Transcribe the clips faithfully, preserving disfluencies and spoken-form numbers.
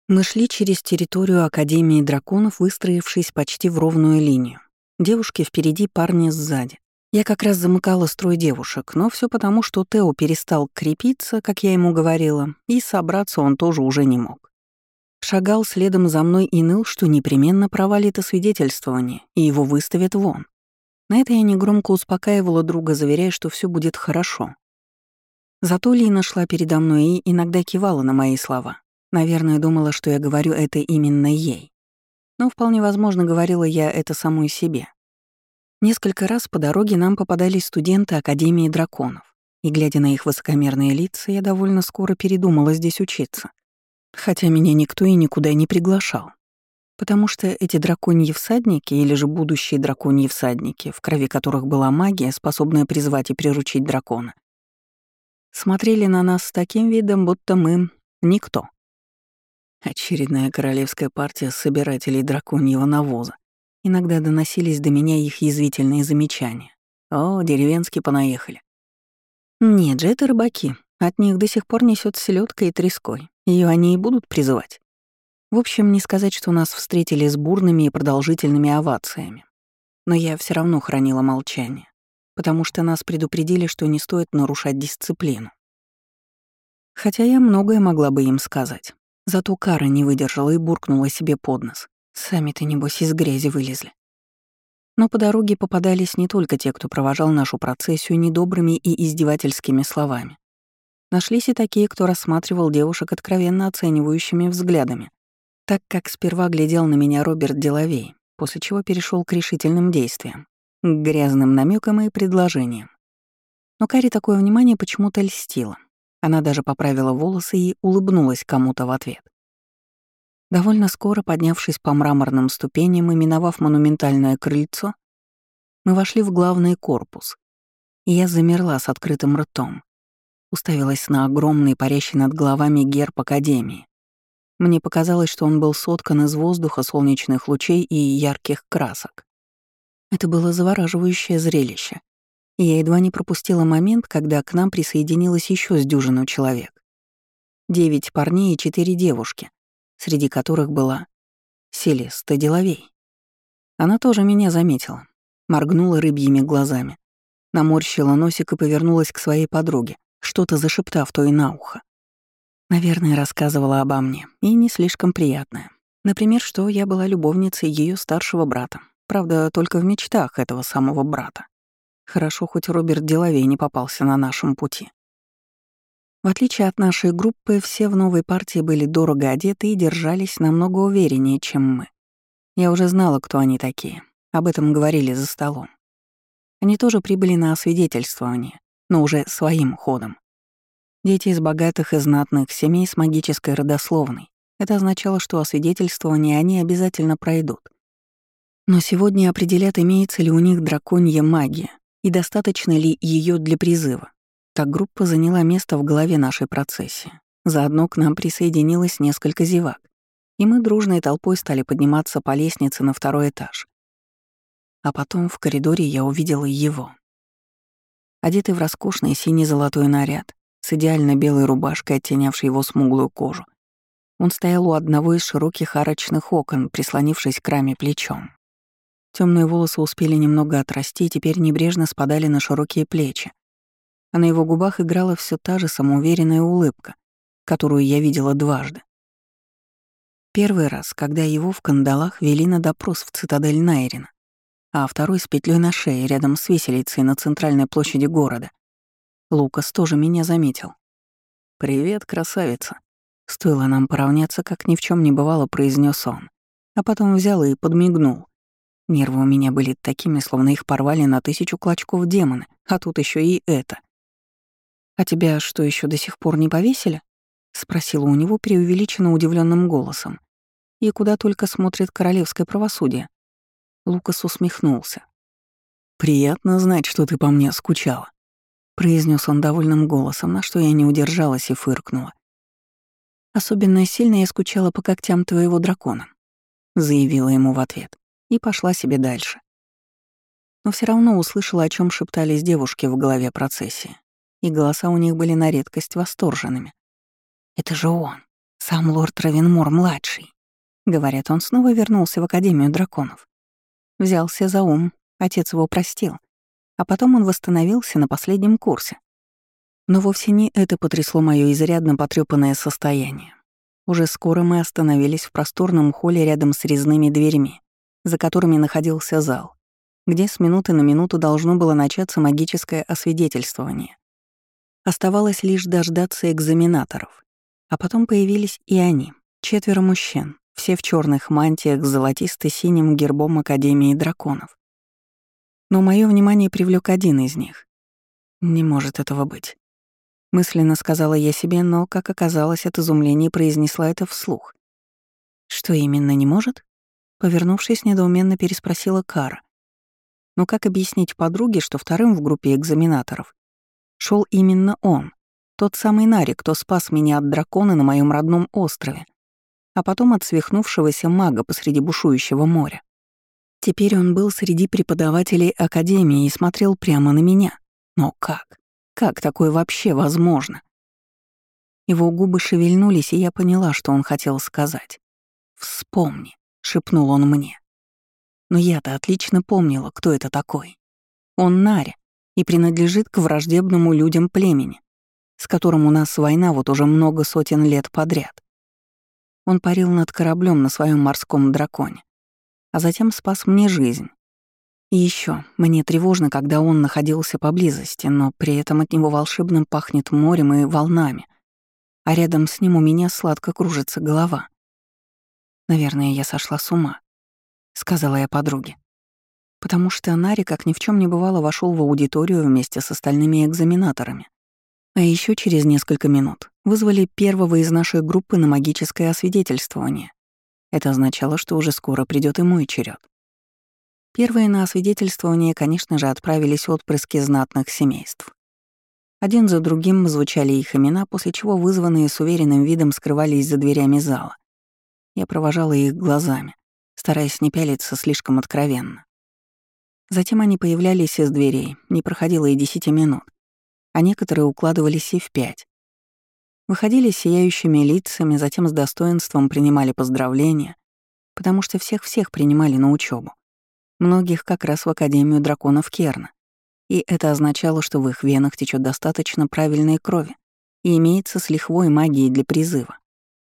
Мы шли через территорию Академии драконов, выстроившись почти в ровную линию. Девушки впереди, парни сзади. Я как раз замыкала строй девушек, но все потому, что Тео перестал крепиться, как я ему говорила, и собраться он тоже уже не мог. Шагал следом за мной и ныл, что непременно провалит освидетельствование, и его выставят вон. На это я негромко успокаивала друга, заверяя, что все будет хорошо. Зато Лина шла передо мной и иногда кивала на мои слова. Наверное, думала, что я говорю это именно ей. Но вполне возможно, говорила я это самой себе. Несколько раз по дороге нам попадались студенты Академии драконов, и, глядя на их высокомерные лица, я довольно скоро передумала здесь учиться. Хотя меня никто и никуда не приглашал. Потому что эти драконьи всадники, или же будущие драконьи всадники, в крови которых была магия, способная призвать и приручить дракона, смотрели на нас с таким видом, будто мы — никто. Очередная королевская партия собирателей драконьего навоза. Иногда доносились до меня их язвительные замечания. О, деревенские понаехали. Нет же, это рыбаки. От них до сих пор несет селедкой и треской. Ее они и будут призывать. В общем, не сказать, что нас встретили с бурными и продолжительными овациями. Но я все равно хранила молчание, потому что нас предупредили, что не стоит нарушать дисциплину. Хотя я многое могла бы им сказать. Зато Кара не выдержала и буркнула себе под нос. Сами-то, небось, из грязи вылезли. Но по дороге попадались не только те, кто провожал нашу процессию недобрыми и издевательскими словами. Нашлись и такие, кто рассматривал девушек откровенно оценивающими взглядами, так как сперва глядел на меня Роберт Делавей, после чего перешел к решительным действиям, к грязным намекам и предложениям. Но Каре такое внимание почему-то льстило. Она даже поправила волосы и улыбнулась кому-то в ответ. Довольно скоро, поднявшись по мраморным ступеням и миновав монументальное крыльцо, мы вошли в главный корпус, и я замерла с открытым ртом, уставилась на огромный, парящий над головами герб Академии. Мне показалось, что он был соткан из воздуха, солнечных лучей и ярких красок. Это было завораживающее зрелище. И я едва не пропустила момент, когда к нам присоединилось еще с дюжину человек. Девять парней и четыре девушки, среди которых была Селеста Делавей. Она тоже меня заметила, моргнула рыбьими глазами, наморщила носик и повернулась к своей подруге, что-то зашептав той на ухо. Наверное, рассказывала обо мне, и не слишком приятное. Например, что я была любовницей ее старшего брата, правда, только в мечтах этого самого брата. Хорошо, хоть Роберт Делавей не попался на нашем пути. В отличие от нашей группы, все в новой партии были дорого одеты и держались намного увереннее, чем мы. Я уже знала, кто они такие. Об этом говорили за столом. Они тоже прибыли на освидетельствование, но уже своим ходом. Дети из богатых и знатных семей с магической родословной. Это означало, что освидетельствование они обязательно пройдут. Но сегодня определят, имеется ли у них драконья магия и достаточно ли ее для призыва. Так группа заняла место в голове нашей процессии. Заодно к нам присоединилось несколько зевак, и мы дружной толпой стали подниматься по лестнице на второй этаж. А потом в коридоре я увидела его. Одетый в роскошный синий-золотой наряд, с идеально белой рубашкой, оттенявшей его смуглую кожу. Он стоял у одного из широких арочных окон, прислонившись к раме плечом. Темные волосы успели немного отрасти и теперь небрежно спадали на широкие плечи, а на его губах играла все та же самоуверенная улыбка, которую я видела дважды. Первый раз, когда его в кандалах вели на допрос в цитадель Найрина, а второй с петлей на шее рядом с виселицей на центральной площади города. Лукас тоже меня заметил. «Привет, красавица!» Стоило нам поравняться, как ни в чем не бывало, произнес он, а потом взял и подмигнул. Нервы у меня были такими, словно их порвали на тысячу клочков демоны, а тут еще и это. «А тебя что, еще до сих пор не повесили?» — спросила у него преувеличенно удивленным голосом. «И куда только смотрит королевское правосудие?» Лукас усмехнулся. «Приятно знать, что ты по мне скучала», — произнес он довольным голосом, на что я не удержалась и фыркнула. «Особенно сильно я скучала по когтям твоего дракона», — заявила ему в ответ, и пошла себе дальше. Но все равно услышала, о чем шептались девушки в голове процессии, и голоса у них были на редкость восторженными. «Это же он! Сам лорд Равенмор-младший. Говорят, он снова вернулся в Академию драконов. Взялся за ум, отец его простил. А потом он восстановился на последнем курсе. Но вовсе не это потрясло моё изрядно потрёпанное состояние. Уже скоро мы остановились в просторном холле рядом с резными дверьми, за которыми находился зал, где с минуты на минуту должно было начаться магическое освидетельствование. Оставалось лишь дождаться экзаменаторов. А потом появились и они, четверо мужчин, все в чёрных мантиях с золотисто-синим гербом Академии драконов. Но моё внимание привлёк один из них. «Не может этого быть», — мысленно сказала я себе, но, как оказалось, от изумления произнесла это вслух. «Что именно не может?» Повернувшись, недоуменно переспросила Кара. Но как объяснить подруге, что вторым в группе экзаменаторов шел именно он, тот самый Нари, кто спас меня от дракона на моем родном острове, а потом от свихнувшегося мага посреди бушующего моря? Теперь он был среди преподавателей Академии и смотрел прямо на меня. Но как? Как такое вообще возможно? Его губы шевельнулись, и я поняла, что он хотел сказать. «Вспомни», — шепнул он мне. Но я-то отлично помнила, кто это такой. Он Нари и принадлежит к враждебному людям племени, с которым у нас война вот уже много сотен лет подряд. Он парил над кораблем на своем морском драконе, а затем спас мне жизнь. И еще мне тревожно, когда он находился поблизости, но при этом от него волшебным пахнет морем и волнами, а рядом с ним у меня сладко кружится голова. «Наверное, я сошла с ума», — сказала я подруге. Потому что Нари, как ни в чем не бывало, вошел в аудиторию вместе с остальными экзаменаторами. А еще через несколько минут вызвали первого из нашей группы на магическое освидетельствование. Это означало, что уже скоро придет и мой черед. Первые на освидетельствование, конечно же, отправились отпрыски знатных семейств. Один за другим звучали их имена, после чего вызванные с уверенным видом скрывались за дверями зала. Я провожала их глазами, стараясь не пялиться слишком откровенно. Затем они появлялись из дверей, не проходило и десяти минут, а некоторые укладывались и в пять. Выходили с сияющими лицами, затем с достоинством принимали поздравления, потому что всех-всех принимали на учебу. Многих как раз в Академию драконов Керна. И это означало, что в их венах течет достаточно правильной крови и имеется с лихвой магии для призыва.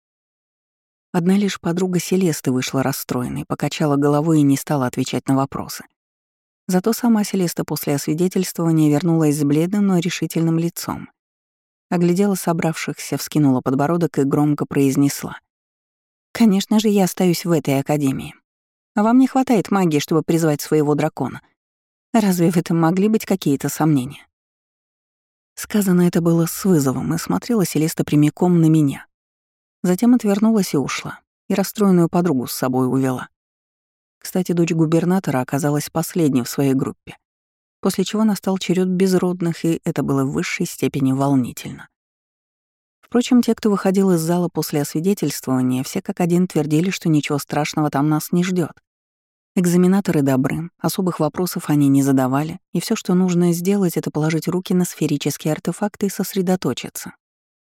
Одна лишь подруга Селесты вышла расстроенной, покачала головой и не стала отвечать на вопросы. Зато сама Селеста после освидетельствования вернулась с бледным, но решительным лицом. Оглядела собравшихся, вскинула подбородок и громко произнесла: «Конечно же, я остаюсь в этой академии. А вам не хватает магии, чтобы призвать своего дракона. Разве в этом могли быть какие-то сомнения?» Сказано это было с вызовом, и смотрела Селеста прямиком на меня. Затем отвернулась и ушла, и расстроенную подругу с собой увела. Кстати, дочь губернатора оказалась последней в своей группе, после чего настал черед безродных, и это было в высшей степени волнительно. Впрочем, те, кто выходил из зала после освидетельствования, все как один твердили, что ничего страшного там нас не ждет. Экзаменаторы добры, особых вопросов они не задавали, и все, что нужно сделать, это положить руки на сферические артефакты и сосредоточиться.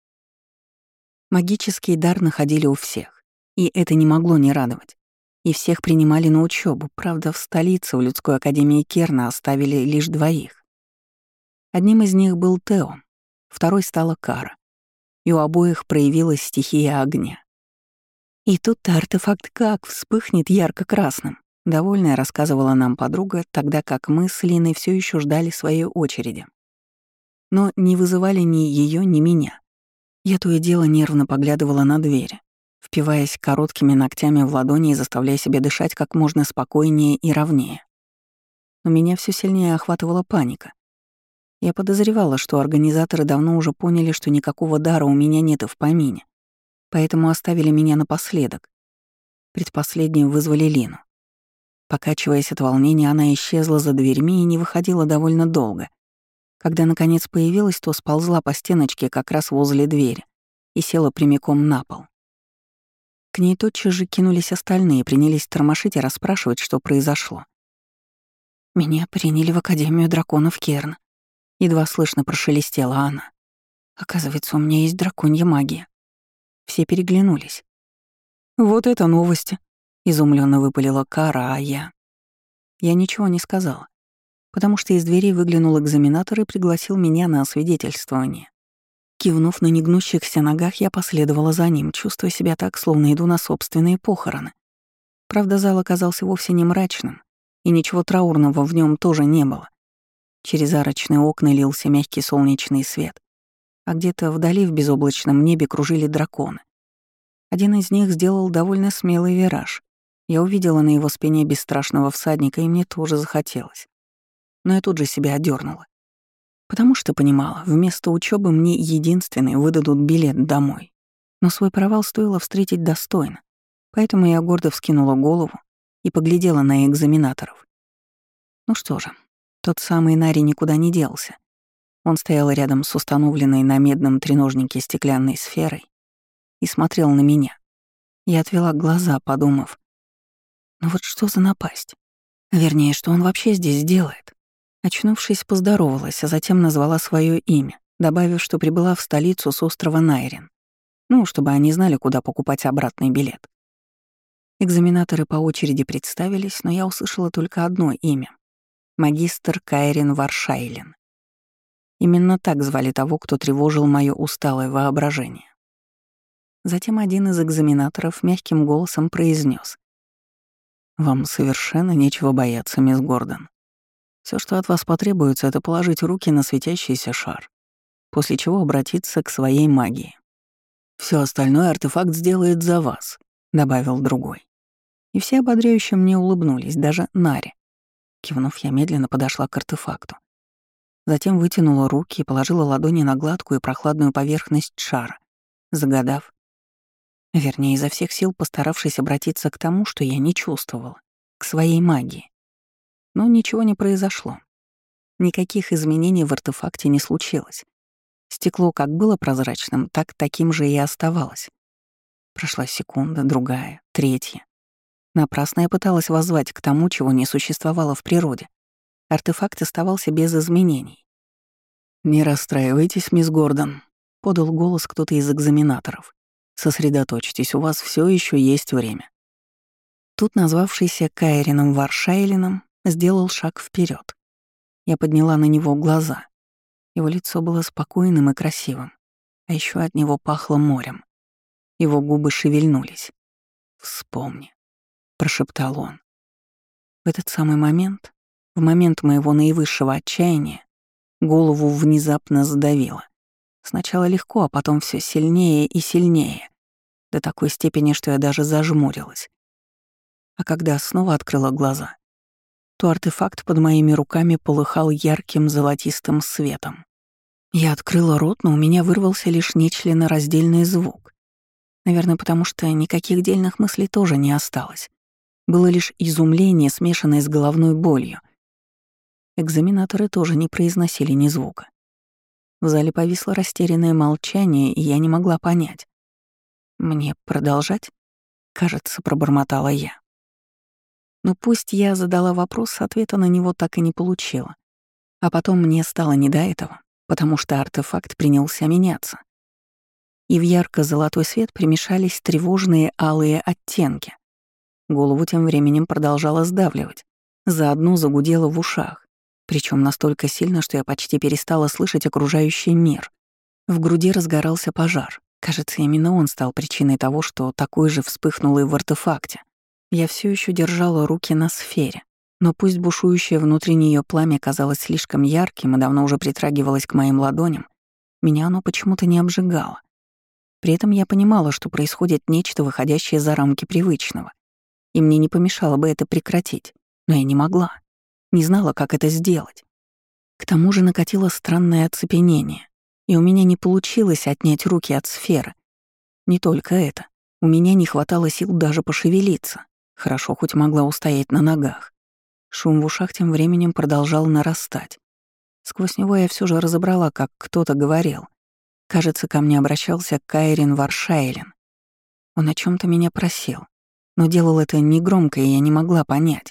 Магический дар находили у всех, и это не могло не радовать. И всех принимали на учебу, правда, в столице, в людской академии Керна, оставили лишь двоих. Одним из них был Тео, второй стала Кара, и у обоих проявилась стихия огня. И тут-то артефакт как вспыхнет ярко-красным, довольная рассказывала нам подруга, тогда как мы с Линой все еще ждали своей очереди. Но не вызывали ни ее, ни меня. Я то и дело нервно поглядывала на двери, впиваясь короткими ногтями в ладони и заставляя себя дышать как можно спокойнее и ровнее. Но меня все сильнее охватывала паника. Я подозревала, что организаторы давно уже поняли, что никакого дара у меня нет и в помине, поэтому оставили меня напоследок. Предпоследнюю вызвали Лину. Покачиваясь от волнения, она исчезла за дверьми и не выходила довольно долго. Когда наконец появилась, то сползла по стеночке как раз возле двери и села прямиком на пол. К ней тотчас же кинулись остальные, принялись тормошить и расспрашивать, что произошло. «Меня приняли в Академию драконов Керн», — едва слышно прошелестела она. «Оказывается, у меня есть драконья магия». Все переглянулись. «Вот это новости!» — изумленно выпалила Кара, а я... Я ничего не сказала, потому что из дверей выглянул экзаменатор и пригласил меня на освидетельствование. Кивнув на негнущихся ногах, я последовала за ним, чувствуя себя так, словно иду на собственные похороны. Правда, зал оказался вовсе не мрачным, и ничего траурного в нем тоже не было. Через арочные окна лился мягкий солнечный свет, а где-то вдали в безоблачном небе кружили драконы. Один из них сделал довольно смелый вираж. Я увидела на его спине бесстрашного всадника, и мне тоже захотелось. Но я тут же себя одернула, потому что понимала, вместо учебы мне единственный выдадут билет домой. Но свой провал стоило встретить достойно, поэтому я гордо вскинула голову и поглядела на экзаменаторов. Ну что же, тот самый Нари никуда не делся. Он стоял рядом с установленной на медном треножнике стеклянной сферой и смотрел на меня. Я отвела глаза, подумав, ну вот что за напасть? Вернее, что он вообще здесь делает? Очнувшись, поздоровалась, а затем назвала свое имя, добавив, что прибыла в столицу с острова Найрин. Ну, чтобы они знали, куда покупать обратный билет. Экзаменаторы по очереди представились, но я услышала только одно имя — магистр Кайрин Варшайлен. Именно так звали того, кто тревожил моё усталое воображение. Затем один из экзаменаторов мягким голосом произнес: «Вам совершенно нечего бояться, мисс Гордон. Все, что от вас потребуется, это положить руки на светящийся шар, после чего обратиться к своей магии. Все остальное артефакт сделает за вас», — добавил другой. И все ободряюще мне улыбнулись, даже Нари. Кивнув, я медленно подошла к артефакту. Затем вытянула руки и положила ладони на гладкую и прохладную поверхность шара, загадав, вернее, изо всех сил постаравшись обратиться к тому, что я не чувствовала, к своей магии. Но ничего не произошло. Никаких изменений в артефакте не случилось. Стекло как было прозрачным, так таким же и оставалось. Прошла секунда, другая, третья. Напрасно я пыталась воззвать к тому, чего не существовало в природе. Артефакт оставался без изменений. «Не расстраивайтесь, мисс Гордон», — подал голос кто-то из экзаменаторов. «Сосредоточьтесь, у вас все еще есть время». Тут назвавшийся Кайрином Варшайленом сделал шаг вперед. Я подняла на него глаза. Его лицо было спокойным и красивым, а еще от него пахло морем. Его губы шевельнулись. «Вспомни», — прошептал он. В этот самый момент, в момент моего наивысшего отчаяния, голову внезапно сдавило. Сначала легко, а потом все сильнее и сильнее, до такой степени, что я даже зажмурилась. А когда снова открыла глаза, то артефакт под моими руками полыхал ярким золотистым светом. Я открыла рот, но у меня вырвался лишь нечленораздельный звук. Наверное, потому что никаких дельных мыслей тоже не осталось. Было лишь изумление, смешанное с головной болью. Экзаменаторы тоже не произносили ни звука. В зале повисло растерянное молчание, и я не могла понять. «Мне продолжать?» — кажется, пробормотала я. Но пусть я задала вопрос, ответа на него так и не получила. А потом мне стало не до этого, потому что артефакт принялся меняться. И в ярко-золотой свет примешались тревожные алые оттенки. Голову тем временем продолжала сдавливать, заодно загудела в ушах, причем настолько сильно, что я почти перестала слышать окружающий мир. В груди разгорался пожар. Кажется, именно он стал причиной того, что такой же вспыхнул и в артефакте. Я все еще держала руки на сфере, но пусть бушующее внутри нее пламя казалось слишком ярким и давно уже притрагивалось к моим ладоням, меня оно почему-то не обжигало. При этом я понимала, что происходит нечто, выходящее за рамки привычного, и мне не помешало бы это прекратить, но я не могла, не знала, как это сделать. К тому же накатило странное оцепенение, и у меня не получилось отнять руки от сферы. Не только это, у меня не хватало сил даже пошевелиться. Хорошо, хоть могла устоять на ногах. Шум в ушах тем временем продолжал нарастать. Сквозь него я все же разобрала, как кто-то говорил. Кажется, ко мне обращался Кайрин Варшайлен. Он о чем то меня просил, но делал это негромко, и я не могла понять.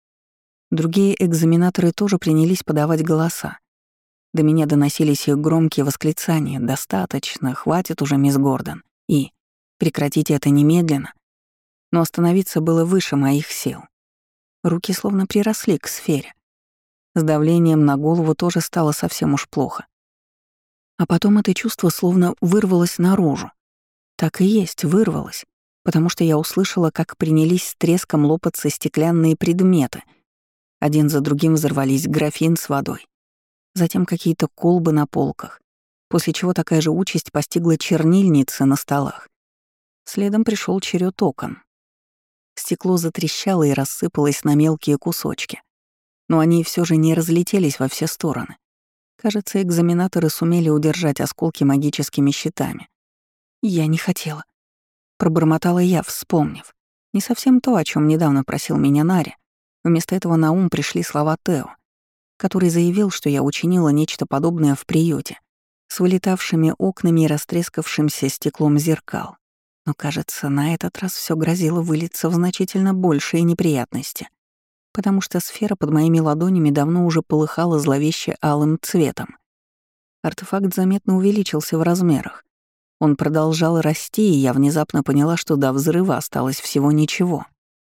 Другие экзаменаторы тоже принялись подавать голоса. До меня доносились их громкие восклицания: «Достаточно, хватит уже, мисс Гордон», и прекратить это немедленно, но остановиться было выше моих сил. Руки словно приросли к сфере. С давлением на голову тоже стало совсем уж плохо. А потом это чувство словно вырвалось наружу. Так и есть, вырвалось, потому что я услышала, как принялись с треском лопаться стеклянные предметы. Один за другим взорвались графин с водой. Затем какие-то колбы на полках, после чего такая же участь постигла чернильницы на столах. Следом пришел черед окон. Стекло затрещало и рассыпалось на мелкие кусочки, но они все же не разлетелись во все стороны. Кажется, экзаменаторы сумели удержать осколки магическими щитами. «Я не хотела», — пробормотала я, вспомнив. Не совсем то, о чем недавно просил меня Нари. Вместо этого на ум пришли слова Тео, который заявил, что я учинила нечто подобное в приюте, с вылетавшими окнами и растрескавшимся стеклом зеркал. Но, кажется, на этот раз все грозило вылиться в значительно большие неприятности, потому что сфера под моими ладонями давно уже полыхала зловеще алым цветом. Артефакт заметно увеличился в размерах. Он продолжал расти, и я внезапно поняла, что до взрыва осталось всего ничего.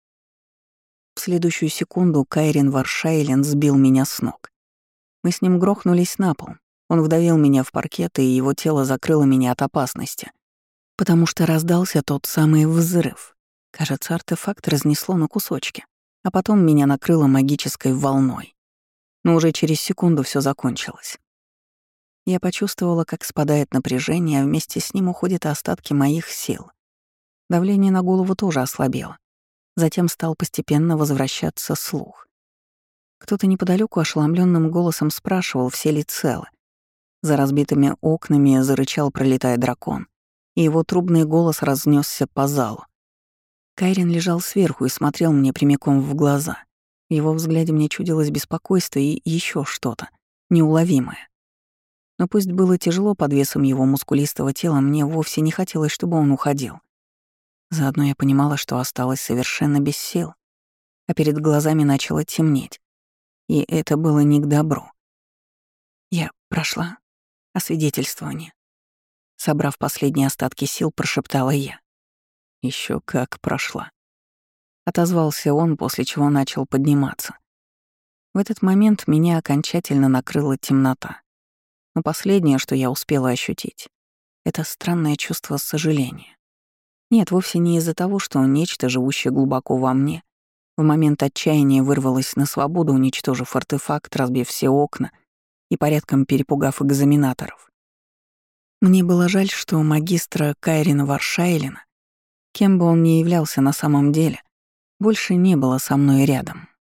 В следующую секунду Кайрин Варшайлен сбил меня с ног. Мы с ним грохнулись на пол. Он вдавил меня в паркет, и его тело закрыло меня от опасности, потому что раздался тот самый взрыв. Кажется, артефакт разнесло на кусочки, а потом меня накрыло магической волной. Но уже через секунду все закончилось. Я почувствовала, как спадает напряжение, а вместе с ним уходят остатки моих сил. Давление на голову тоже ослабело. Затем стал постепенно возвращаться слух. Кто-то неподалеку ошеломленным голосом спрашивал, все ли целы. За разбитыми окнами зарычал, пролетая дракон, и его трубный голос разнесся по залу. Кайрин лежал сверху и смотрел мне прямиком в глаза. В его взгляде мне чудилось беспокойство и еще что-то неуловимое. Но пусть было тяжело под весом его мускулистого тела, мне вовсе не хотелось, чтобы он уходил. Заодно я понимала, что осталась совершенно без сил, а перед глазами начало темнеть. И это было не к добру. Я прошла освидетельствование. Собрав последние остатки сил, прошептала я. Еще как прошла. Отозвался он, после чего начал подниматься. В этот момент меня окончательно накрыла темнота. Но последнее, что я успела ощутить, это странное чувство сожаления. Нет, вовсе не из-за того, что нечто, живущее глубоко во мне, в момент отчаяния вырвалось на свободу, уничтожив артефакт, разбив все окна и порядком перепугав экзаменаторов. Мне было жаль, что магистра Кайрина Варшайлена, кем бы он ни являлся на самом деле, больше не было со мной рядом.